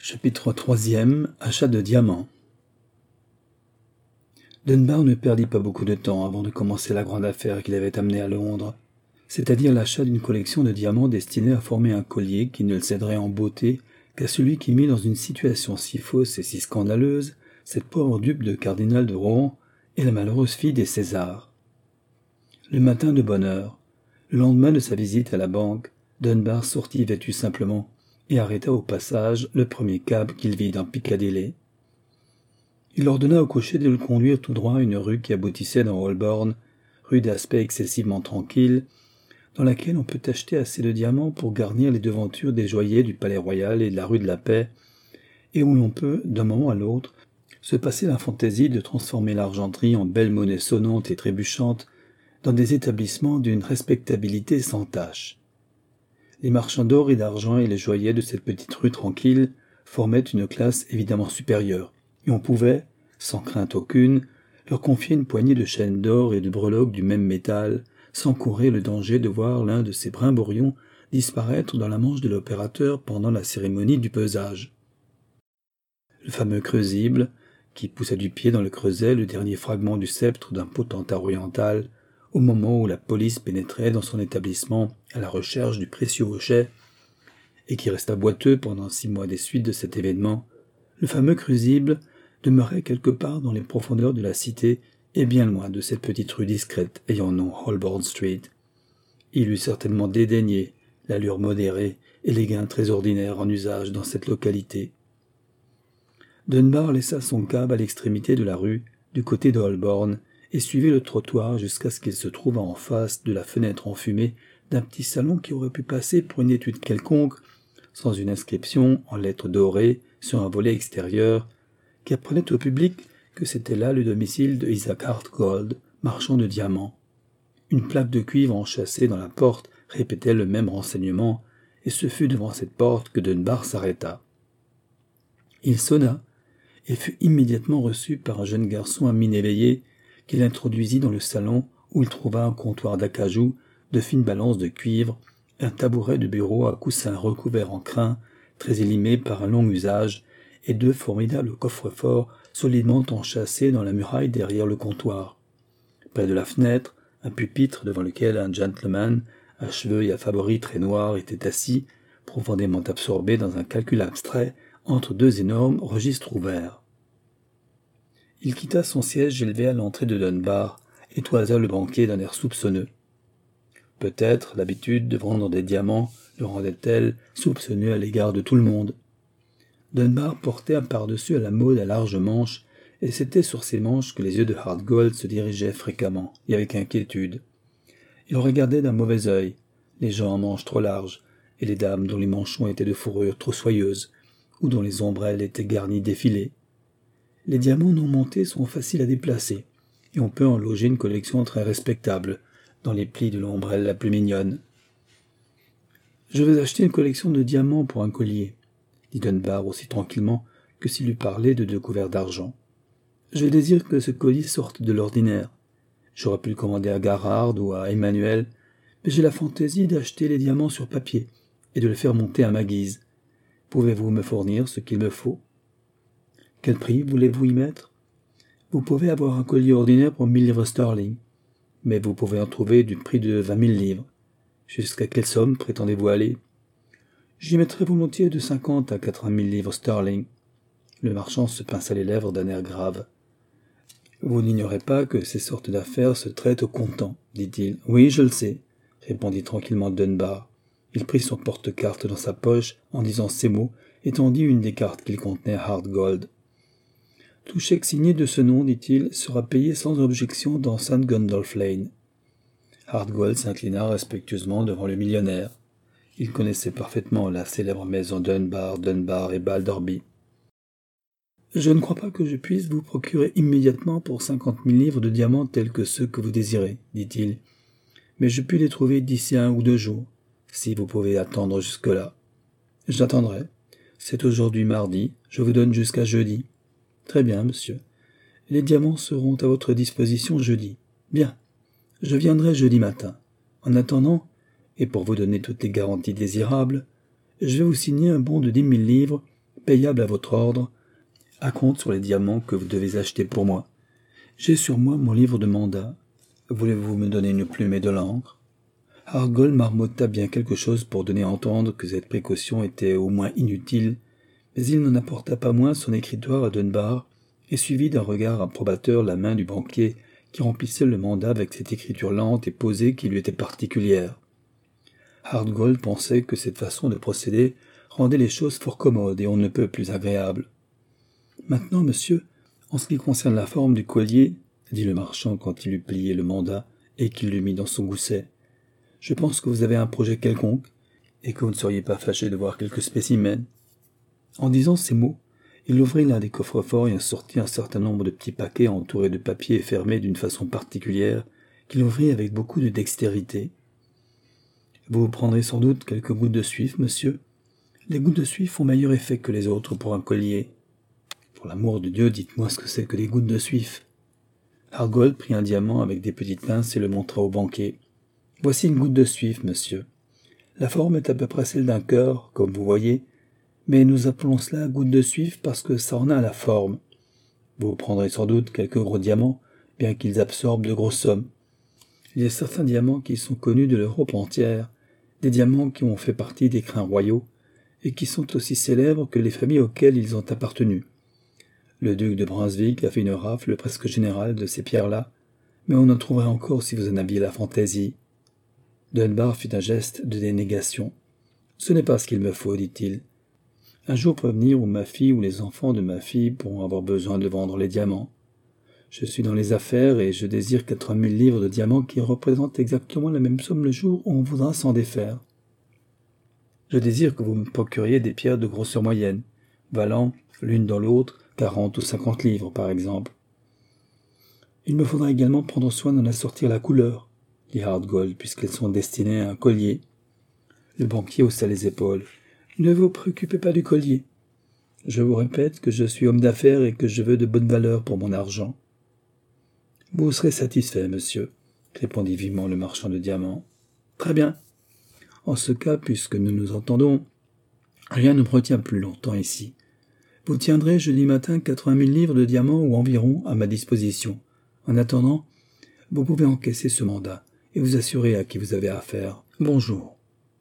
Chapitre 3e. Achat de diamants. Dunbar ne perdit pas beaucoup de temps avant de commencer la grande affaire qu'il avait amenée à Londres, c'est-à-dire l'achat d'une collection de diamants destinée à former un collier qui ne le céderait en beauté qu'à celui qui mit dans une situation si fausse et si scandaleuse cette pauvre dupe de cardinal de Rohan et la malheureuse fille des Césars. Le matin de bonne heure, le lendemain de sa visite à la banque, Dunbar sortit vêtu simplement et arrêta au passage le premier cab qu'il vit dans Piccadilly. Il ordonna au cocher de le conduire tout droit à une rue qui aboutissait dans Holborn, rue d'aspect excessivement tranquille, dans laquelle on peut acheter assez de diamants pour garnir les devantures des joailliers du Palais Royal et de la rue de la Paix, et où l'on peut, d'un moment à l'autre, se passer la fantaisie de transformer l'argenterie en belle monnaie sonnante et trébuchante dans des établissements d'une respectabilité sans tache. Les marchands d'or et d'argent et les joailliers de cette petite rue tranquille formaient une classe évidemment supérieure, et on pouvait, sans crainte aucune, leur confier une poignée de chaînes d'or et de breloques du même métal, sans courir le danger de voir l'un de ces brimborions disparaître dans la manche de l'opérateur pendant la cérémonie du pesage. Le fameux creusible, qui poussa du pied dans le creuset le dernier fragment du sceptre d'un potentat oriental, au moment où la police pénétrait dans son établissement à la recherche du précieux hochet, et qui resta boiteux pendant 6 mois des suites de cet événement, le fameux crucible demeurait quelque part dans les profondeurs de la cité et bien loin de cette petite rue discrète ayant nom Holborn Street. Il eût certainement dédaigné l'allure modérée et les gains très ordinaires en usage dans cette localité. Dunbar laissa son cab à l'extrémité de la rue, du côté de Holborn, et suivit le trottoir jusqu'à ce qu'il se trouve en face de la fenêtre enfumée d'un petit salon qui aurait pu passer pour une étude quelconque, sans une inscription en lettres dorées sur un volet extérieur, qui apprenait au public que c'était là le domicile de Isaac Hartgold, marchand de diamants. Une plaque de cuivre enchâssée dans la porte répétait le même renseignement, et ce fut devant cette porte que Dunbar s'arrêta. Il sonna, et fut immédiatement reçu par un jeune garçon à mine éveillée, qui l'introduisit dans le salon où il trouva un comptoir d'acajou, de fines balances de cuivre, un tabouret de bureau à coussins recouverts en crin, très élimé par un long usage, et 2 formidables coffres-forts solidement enchâssés dans la muraille derrière le comptoir. Près de la fenêtre, un pupitre devant lequel un gentleman, à cheveux et à favoris très noirs, était assis, profondément absorbé dans un calcul abstrait, entre 2 énormes registres ouverts. Il quitta son siège élevé à l'entrée de Dunbar et toisa le banquier d'un air soupçonneux. Peut-être l'habitude de vendre des diamants le rendait-elle soupçonneux à l'égard de tout le monde. Dunbar portait un pardessus à la mode à larges manches, et c'était sur ces manches que les yeux de Hartgold se dirigeaient fréquemment et avec inquiétude. Il regardait d'un mauvais œil les gens en manches trop larges et les dames dont les manchons étaient de fourrure trop soyeuse ou dont les ombrelles étaient garnies d'effilés. Les diamants non montés sont faciles à déplacer, et on peut en loger une collection très respectable dans les plis de l'ombrelle la plus mignonne. « Je veux acheter une collection de diamants pour un collier, » dit Dunbar aussi tranquillement que s'il eût parlé de 2 couverts d'argent. « Je désire que ce collier sorte de l'ordinaire. J'aurais pu le commander à Garrard ou à Emmanuel, mais j'ai la fantaisie d'acheter les diamants sur papier et de le faire monter à ma guise. Pouvez-vous me fournir ce qu'il me faut ? Quel prix voulez-vous y mettre ? Vous pouvez avoir un collier ordinaire pour 1000 livres sterling, mais vous pouvez en trouver du prix de 20 000 livres. Jusqu'à quelle somme prétendez-vous aller ? J'y mettrai volontiers de 50 à 80 000 livres sterling. Le marchand se pinça les lèvres d'un air grave. Vous n'ignorez pas que ces sortes d'affaires se traitent au comptant, dit-il. Oui, je le sais, répondit tranquillement Dunbar. Il prit son porte-carte dans sa poche en disant ces mots et tendit une des cartes qu'il contenait à Hartgold. Tout chèque signé de ce nom, dit-il, sera payé sans objection dans St. Gundolph Lane. Hartgold s'inclina respectueusement devant le millionnaire. Il connaissait parfaitement la célèbre maison Dunbar et Balderby. « Je ne crois pas que je puisse vous procurer immédiatement pour 50 000 livres de diamants tels que ceux que vous désirez, dit-il. Mais je puis les trouver d'ici 1 ou 2 jours, si vous pouvez attendre jusque-là. J'attendrai. C'est aujourd'hui mardi, je vous donne jusqu'à jeudi. Très bien, monsieur. Les diamants seront à votre disposition jeudi. Bien. Je viendrai jeudi matin. En attendant, et pour vous donner toutes les garanties désirables, je vais vous signer un bon de 10 000 livres payable à votre ordre, à compte sur les diamants que vous devez acheter pour moi. J'ai sur moi mon livre de mandat. Voulez-vous me donner une plume et de l'encre » Hardgold marmotta bien quelque chose pour donner à entendre que cette précaution était au moins inutile, mais il n'en apporta pas moins son écritoire à Dunbar et suivit d'un regard approbateur la main du banquier qui remplissait le mandat avec cette écriture lente et posée qui lui était particulière. Hardgold pensait que cette façon de procéder rendait les choses fort commodes et on ne peut plus agréables. « Maintenant, monsieur, en ce qui concerne la forme du collier, dit le marchand quand il eut plié le mandat et qu'il l'eut mis dans son gousset, je pense que vous avez un projet quelconque et que vous ne seriez pas fâché de voir quelques spécimens. » En disant ces mots, il ouvrit l'un des coffres-forts et en sortit un certain nombre de petits paquets entourés de papier et fermés d'une façon particulière, qu'il ouvrit avec beaucoup de dextérité. « Vous prendrez sans doute quelques gouttes de suif, monsieur. Les gouttes de suif font meilleur effet que les autres pour un collier. »« Pour l'amour de Dieu, dites-moi ce que c'est que des gouttes de suif. » Hardgold prit un diamant avec des petites pinces et le montra au banquier. « Voici une goutte de suif, monsieur. La forme est à peu près celle d'un cœur, comme vous voyez, mais nous appelons cela goutte de suif parce que ça en a la forme. Vous prendrez sans doute quelques gros diamants, bien qu'ils absorbent de grosses sommes. Il y a certains diamants qui sont connus de l'Europe entière, des diamants qui ont fait partie des crins royaux, et qui sont aussi célèbres que les familles auxquelles ils ont appartenu. Le duc de Brunswick a fait une rafle presque générale de ces pierres-là, mais on en trouverait encore si vous en aviez la fantaisie. » Dunbar fit un geste de dénégation. « Ce n'est pas ce qu'il me faut, dit-il. Un jour peut venir où ma fille ou les enfants de ma fille pourront avoir besoin de vendre les diamants. Je suis dans les affaires et je désire 80 000 livres de diamants qui représentent exactement la même somme le jour où on voudra s'en défaire. Je désire que vous me procuriez des pierres de grosseur moyenne, valant, l'une dans l'autre, 40 ou 50 livres, par exemple. Il me faudra également prendre soin d'en assortir la couleur, dit Hardgold, puisqu'elles sont destinées à un collier. Le banquier haussa les épaules. « Ne vous préoccupez pas du collier. Je vous répète que je suis homme d'affaires et que je veux de bonnes valeurs pour mon argent. »« Vous serez satisfait, monsieur, » répondit vivement le marchand de diamants. « Très bien. En ce cas, puisque nous nous entendons, rien ne me retient plus longtemps ici. Vous tiendrez jeudi matin 80 000 livres de diamants ou environ à ma disposition. En attendant, vous pouvez encaisser ce mandat et vous assurer à qui vous avez affaire. Bonjour. »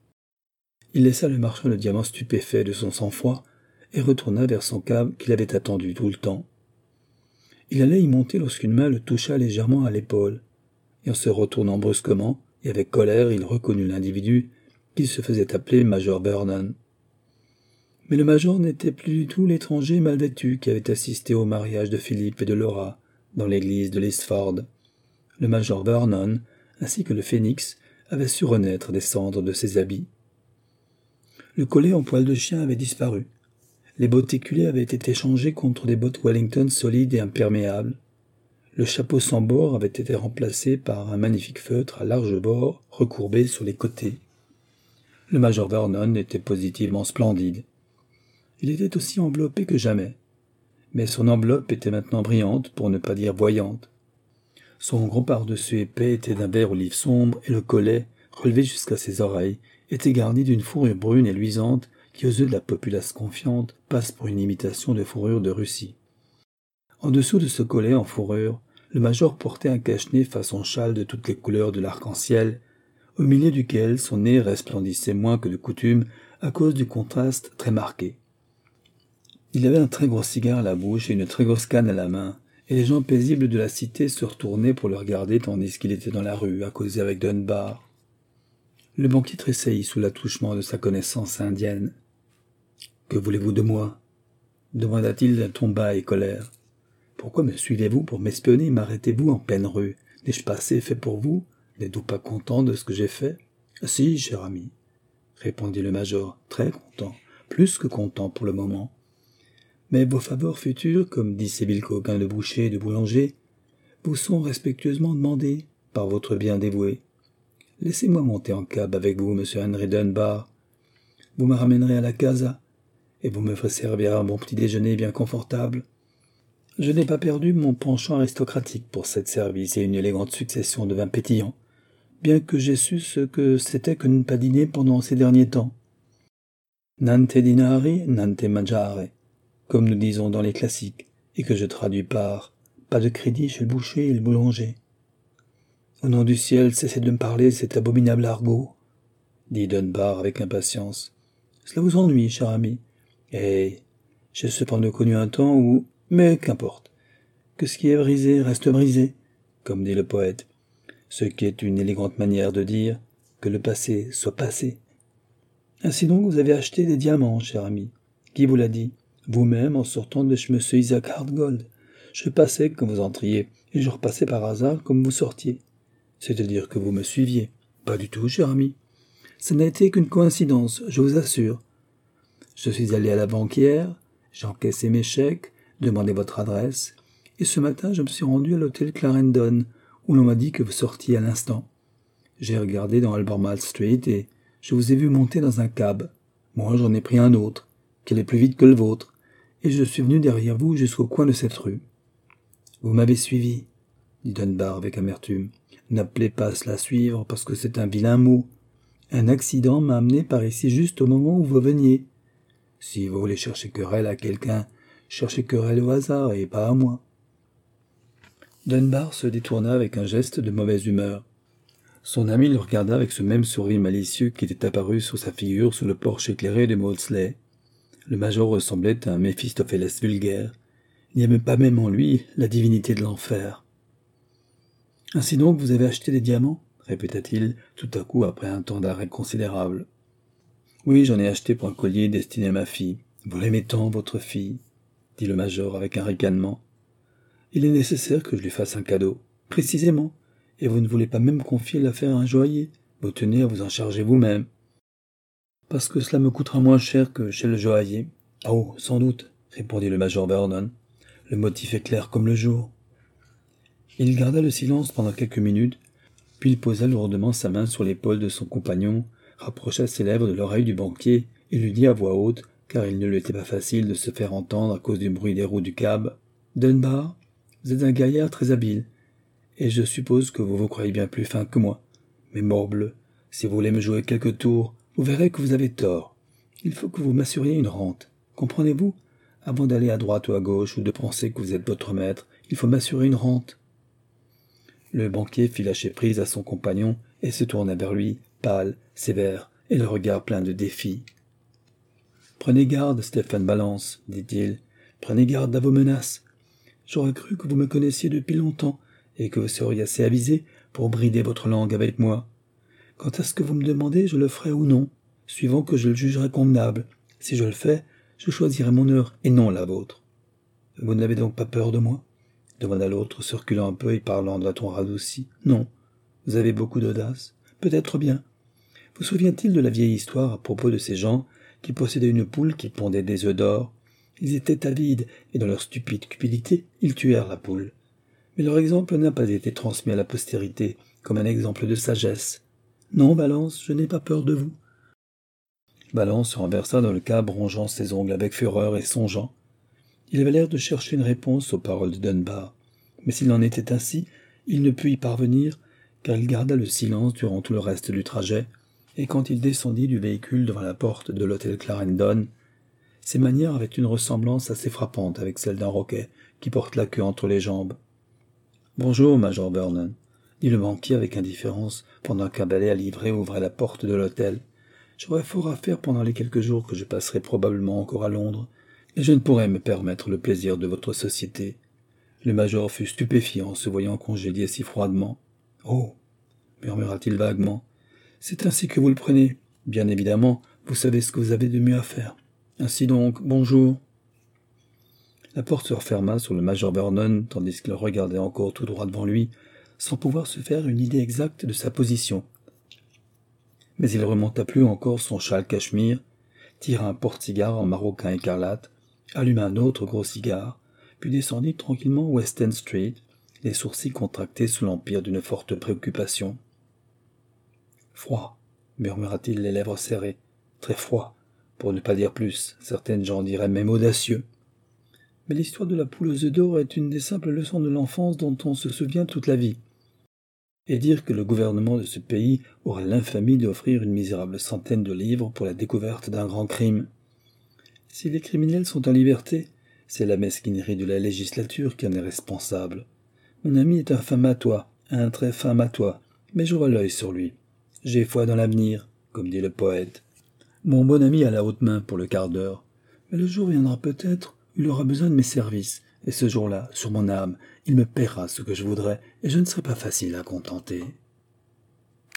Il laissa le marchand de diamants stupéfait de son sang-froid et retourna vers son cab qu'il avait attendu tout le temps. Il allait y monter lorsqu'une main le toucha légèrement à l'épaule, et en se retournant brusquement et avec colère, il reconnut l'individu qui se faisait appeler Major Vernon. Mais le major n'était plus du tout l'étranger mal vêtu qui avait assisté au mariage de Philippe et de Laura dans l'église de Lisford. Le major Vernon, ainsi que le phénix, avait su renaître des cendres de ses habits. Le collet en poil de chien avait disparu. Les bottes éculées avaient été changées contre des bottes Wellington solides et imperméables. Le chapeau sans bord avait été remplacé par un magnifique feutre à large bord recourbé sur les côtés. Le major Vernon était positivement splendide. Il était aussi enveloppé que jamais, mais son enveloppe était maintenant brillante pour ne pas dire voyante. Son gros pardessus épais était d'un vert olive sombre et le collet, relevé jusqu'à ses oreilles, était garni d'une fourrure brune et luisante qui, aux yeux de la populace confiante, passe pour une imitation de fourrure de Russie. En dessous de ce collet en fourrure, le major portait un cache-nez façon châle de toutes les couleurs de l'arc-en-ciel, au milieu duquel son nez resplendissait moins que de coutume à cause du contraste très marqué. Il avait un très gros cigare à la bouche et une très grosse canne à la main, et les gens paisibles de la cité se retournaient pour le regarder tandis qu'il était dans la rue à causer avec Dunbar. Le banquier tressaillit sous l'attouchement de sa connaissance indienne. « Que voulez-vous de moi » demanda-t-il d'un ton bas et colère. « Pourquoi me suivez-vous pour m'espionner et m'arrêtez-vous en pleine rue? N'ai-je pas assez fait pour vous? N'êtes-vous pas content de ce que j'ai fait ?»« Si, cher ami, » répondit le major, très content, plus que content pour le moment. « Mais vos faveurs futures, comme disent ces villes coquins de boucher et de boulanger, vous sont respectueusement demandées par votre bien dévoué. Laissez-moi monter en cab avec vous, monsieur Henry Dunbar. Vous me ramènerez à la casa, et vous me ferez servir un bon petit déjeuner bien confortable. Je n'ai pas perdu mon penchant aristocratique pour cette service et une élégante succession de vins pétillants, bien que j'ai su ce que c'était que ne pas dîner pendant ces derniers temps. » Nante dinari, nante mangiare, comme nous disons dans les classiques, et que je traduis par pas de crédit chez le boucher et le boulanger. Au nom du ciel, cessez de me parler de cet abominable argot, dit Dunbar avec impatience. Cela vous ennuie, cher ami. Eh, j'ai cependant connu un temps où... Mais qu'importe. Que ce qui est brisé reste brisé, comme dit le poète, ce qui est une élégante manière de dire que le passé soit passé. Ainsi donc vous avez acheté des diamants, cher ami. Qui vous l'a dit? Vous-même en sortant de chez M. Isaac Hardgold. Je passais comme vous entriez, et je repassais par hasard comme vous sortiez. C'est-à-dire que vous me suiviez. Pas du tout, cher ami. Ça n'a été qu'une coïncidence, je vous assure. Je suis allé à la banquière, j'ai encaissé mes chèques, demandé votre adresse, et ce matin je me suis rendu à l'hôtel Clarendon, où l'on m'a dit que vous sortiez à l'instant. J'ai regardé dans Albemarle Street et je vous ai vu monter dans un cab. Moi j'en ai pris un autre, qui allait plus vite que le vôtre, et je suis venu derrière vous jusqu'au coin de cette rue. Vous m'avez suivi, dit Dunbar avec amertume. N'appelez pas cela suivre, parce que c'est un vilain mot. Un accident m'a amené par ici juste au moment où vous veniez. Si vous voulez chercher querelle à quelqu'un, cherchez querelle au hasard et pas à moi. Dunbar se détourna avec un geste de mauvaise humeur. Son ami le regarda avec ce même sourire malicieux qui était apparu sur sa figure sous le porche éclairé de Maudsley. Le major ressemblait à un Méphistophélès vulgaire. Il n'y avait pas même en lui la divinité de l'enfer. « Ainsi donc vous avez acheté des diamants ?» répéta-t-il tout à coup après un temps d'arrêt considérable. « Oui, j'en ai acheté pour un collier destiné à ma fille. Vous l'aimez tant, votre fille ?» dit le major avec un ricanement. « Il est nécessaire que je lui fasse un cadeau. Précisément. Et vous ne voulez pas même confier l'affaire à un joaillier. Vous tenez à vous en charger vous-même. »« Parce que cela me coûtera moins cher que chez le joaillier. »« Oh, sans doute, » répondit le major Vernon. « Le motif est clair comme le jour. » Il garda le silence pendant quelques minutes, puis il posa lourdement sa main sur l'épaule de son compagnon, rapprocha ses lèvres de l'oreille du banquier et lui dit à voix haute, car il ne lui était pas facile de se faire entendre à cause du bruit des roues du cab, « Dunbar, vous êtes un gaillard très habile, et je suppose que vous vous croyez bien plus fin que moi. Mais morbleu, si vous voulez me jouer quelques tours, vous verrez que vous avez tort. Il faut que vous m'assuriez une rente. Comprenez-vous? Avant d'aller à droite ou à gauche, ou de penser que vous êtes votre maître, il faut m'assurer une rente. » Le banquier fit lâcher prise à son compagnon et se tourna vers lui, pâle, sévère, et le regard plein de défi. « Prenez garde, Stéphane Balance, dit-il. Prenez garde à vos menaces. J'aurais cru que vous me connaissiez depuis longtemps et que vous seriez assez avisé pour brider votre langue avec moi. Quant à ce que vous me demandez, je le ferai ou non, suivant que je le jugerai convenable. Si je le fais, je choisirai mon heure et non la vôtre. Vous n'avez donc pas peur de moi ? Demanda l'autre, se reculant un peu et parlant d'un ton radouci. Non. Vous avez beaucoup d'audace. Peut-être bien. Vous souvient-il de la vieille histoire à propos de ces gens qui possédaient une poule qui pondait des œufs d'or? Ils étaient avides, et dans leur stupide cupidité, ils tuèrent la poule. Mais leur exemple n'a pas été transmis à la postérité, comme un exemple de sagesse. Non, Balance, je n'ai pas peur de vous. Balance se renversa dans le cab, rongeant ses ongles avec fureur et songeant. Il avait l'air de chercher une réponse aux paroles de Dunbar. Mais s'il en était ainsi, il ne put y parvenir, car il garda le silence durant tout le reste du trajet, et quand il descendit du véhicule devant la porte de l'hôtel Clarendon, ses manières avaient une ressemblance assez frappante avec celle d'un roquet qui porte la queue entre les jambes. « Bonjour, Major Vernon, » dit le banquier avec indifférence pendant qu'un balai à livrer ouvrait la porte de l'hôtel. « J'aurai fort à faire pendant les quelques jours que je passerai probablement encore à Londres, et je ne pourrai me permettre le plaisir de votre société. » Le major fut stupéfié en se voyant congédié si froidement. « Oh !» murmura-t-il vaguement. « C'est ainsi que vous le prenez. Bien évidemment, vous savez ce que vous avez de mieux à faire. Ainsi donc, bonjour. » La porte se referma sur le major Vernon, tandis qu'il regardait encore tout droit devant lui, sans pouvoir se faire une idée exacte de sa position. Mais il remonta plus encore son châle cachemire, tira un porte-cigare en maroquin écarlate, alluma un autre gros cigare, puis descendit tranquillement West End Street, les sourcils contractés sous l'empire d'une forte préoccupation. « Froid, » murmura-t-il les lèvres serrées, « très froid, pour ne pas dire plus, certaines gens diraient même audacieux. Mais l'histoire de la poule aux œufs d'or est une des simples leçons de l'enfance dont on se souvient toute la vie. et dire que le gouvernement de ce pays aura l'infamie d'offrir une misérable centaine de livres pour la découverte d'un grand crime. Si les criminels sont en liberté, c'est la mesquinerie de la législature qui en est responsable. Mon ami est un un très fin matois, mais j'aurai l'œil sur lui. J'ai foi dans l'avenir, comme dit le poète. Mon bon ami a la haute main pour le quart d'heure, mais le jour viendra peut-être où il aura besoin de mes services, et ce jour-là, sur mon âme, il me paiera ce que je voudrais, et je ne serai pas facile à contenter.